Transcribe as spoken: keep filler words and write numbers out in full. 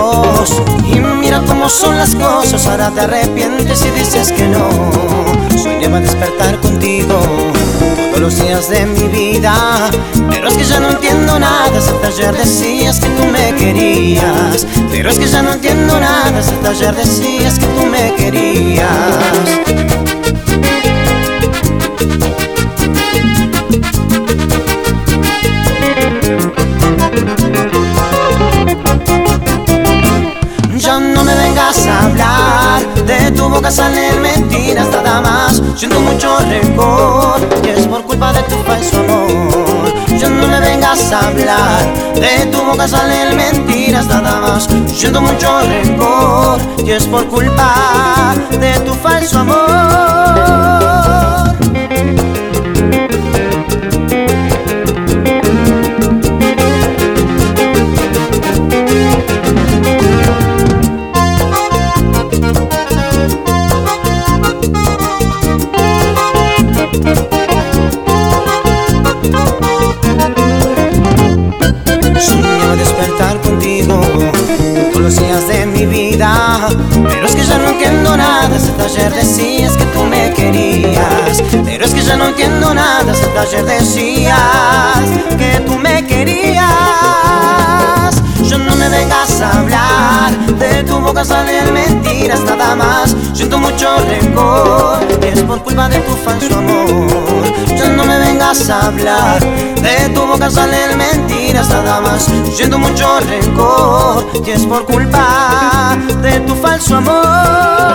dos. Y mira cómo son las cosas, ahora te arrepientes y dices que no. Soñaba despertar contigo todos los días de mi vida, pero es que ya no entiendo nada. Hasta ayer decías que tú me querías, pero es que ya no entiendo nada. Hasta ayer decías que tú me querías. Ya no me vengas a hablar, de tu boca salen mentiras nada más. Siento mucho rencor y es por culpa de tu falso amor. Ya no me vengas a hablar, de tu boca salen mentiras nada más. Siento mucho rencor y es por culpa de tu falso amor. Soñaba despertar contigo todos los días de mi vida, pero es que ya no entiendo nada. Hasta ayer decías que tú me querías, pero es que ya no entiendo nada. Hasta ayer decías que tú me querías. Ya no me vengas a hablar, de tu boca salen mentiras nada más. Siento mucho rencor y es por culpa de tu falso amor. Ya no me vengas a hablar, de tu boca salen mentiras nada más. Siento mucho rencor y es por culpa de tu falso amor.